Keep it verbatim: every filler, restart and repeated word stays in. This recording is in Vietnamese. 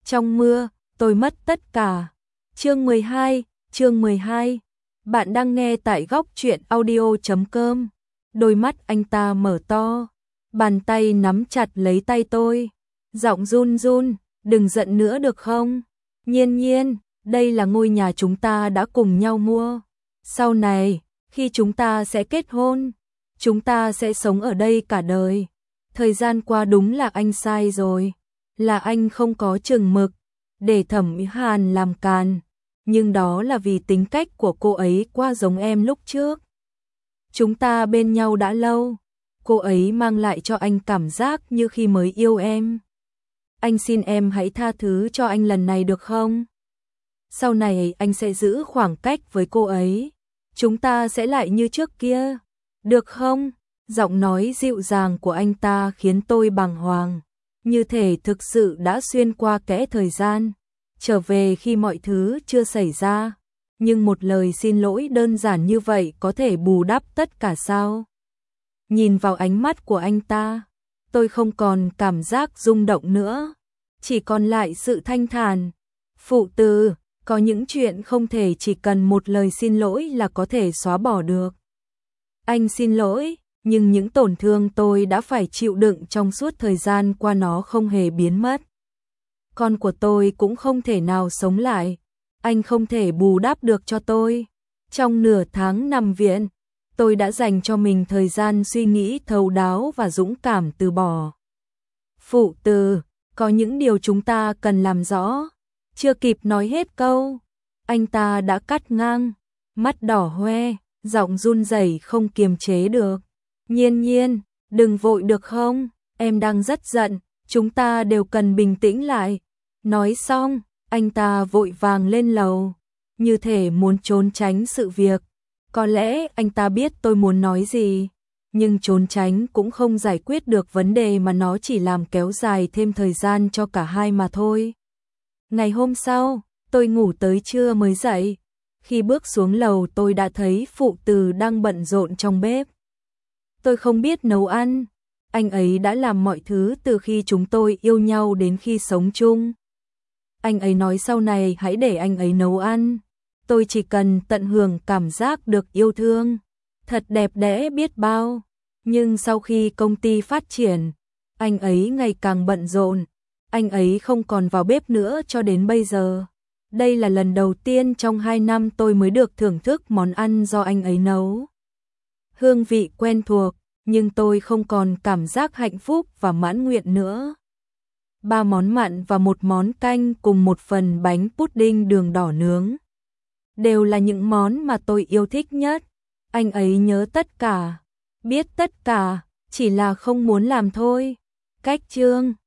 Trong mưa, tôi mất tất cả. Chương mười hai, chương mười hai. Bạn đang nghe tại góc truyện audio chấm com. Đôi mắt anh ta mở to, bàn tay nắm chặt lấy tay tôi, giọng run run, đừng giận nữa được không? Nhiên Nhiên, đây là ngôi nhà chúng ta đã cùng nhau mua. Sau này, khi chúng ta sẽ kết hôn, chúng ta sẽ sống ở đây cả đời. Thời gian qua đúng là anh sai rồi, là anh không có chừng mực, để Thẩm Hàn làm càn, nhưng đó là vì tính cách của cô ấy quá giống em lúc trước. Chúng ta bên nhau đã lâu, cô ấy mang lại cho anh cảm giác như khi mới yêu em. Anh xin em hãy tha thứ cho anh lần này được không? Sau này anh sẽ giữ khoảng cách với cô ấy, chúng ta sẽ lại như trước kia, được không? Giọng nói dịu dàng của anh ta khiến tôi bàng hoàng, như thể thực sự đã xuyên qua kẽ thời gian, trở về khi mọi thứ chưa xảy ra. Nhưng một lời xin lỗi đơn giản như vậy có thể bù đắp tất cả sao? Nhìn vào ánh mắt của anh ta, tôi không còn cảm giác rung động nữa, chỉ còn lại sự thanh thản. Phụ tử, có những chuyện không thể chỉ cần một lời xin lỗi là có thể xóa bỏ được. Anh xin lỗi, nhưng những tổn thương tôi đã phải chịu đựng trong suốt thời gian qua nó không hề biến mất. Con của tôi cũng không thể nào sống lại, anh không thể bù đắp được cho tôi. Trong nửa tháng nằm viện, tôi đã dành cho mình thời gian suy nghĩ thấu đáo và dũng cảm từ bỏ. Phụ tử, có những điều chúng ta cần làm rõ. Chưa kịp nói hết câu, anh ta đã cắt ngang, mắt đỏ hoe, giọng run rẩy không kiềm chế được. Nhiên Nhiên, đừng vội được không? Em đang rất giận, chúng ta đều cần bình tĩnh lại. Nói xong, anh ta vội vàng lên lầu, như thể muốn trốn tránh sự việc. Có lẽ anh ta biết tôi muốn nói gì, nhưng trốn tránh cũng không giải quyết được vấn đề mà nó chỉ làm kéo dài thêm thời gian cho cả hai mà thôi. Ngày hôm sau, tôi ngủ tới trưa mới dậy. Khi bước xuống lầu tôi đã thấy phụ tử đang bận rộn trong bếp. Tôi không biết nấu ăn, anh ấy đã làm mọi thứ từ khi chúng tôi yêu nhau đến khi sống chung. Anh ấy nói sau này hãy để anh ấy nấu ăn, tôi chỉ cần tận hưởng cảm giác được yêu thương. Thật đẹp đẽ biết bao. Nhưng sau khi công ty phát triển, anh ấy ngày càng bận rộn, anh ấy không còn vào bếp nữa cho đến bây giờ. Đây là lần đầu tiên trong hai năm tôi mới được thưởng thức món ăn do anh ấy nấu. Hương vị quen thuộc, nhưng tôi không còn cảm giác hạnh phúc và mãn nguyện nữa. Ba món mặn và một món canh cùng một phần bánh pudding đường đỏ nướng. Đều là những món mà tôi yêu thích nhất. Anh ấy nhớ tất cả, biết tất cả, chỉ là không muốn làm thôi. Cách chương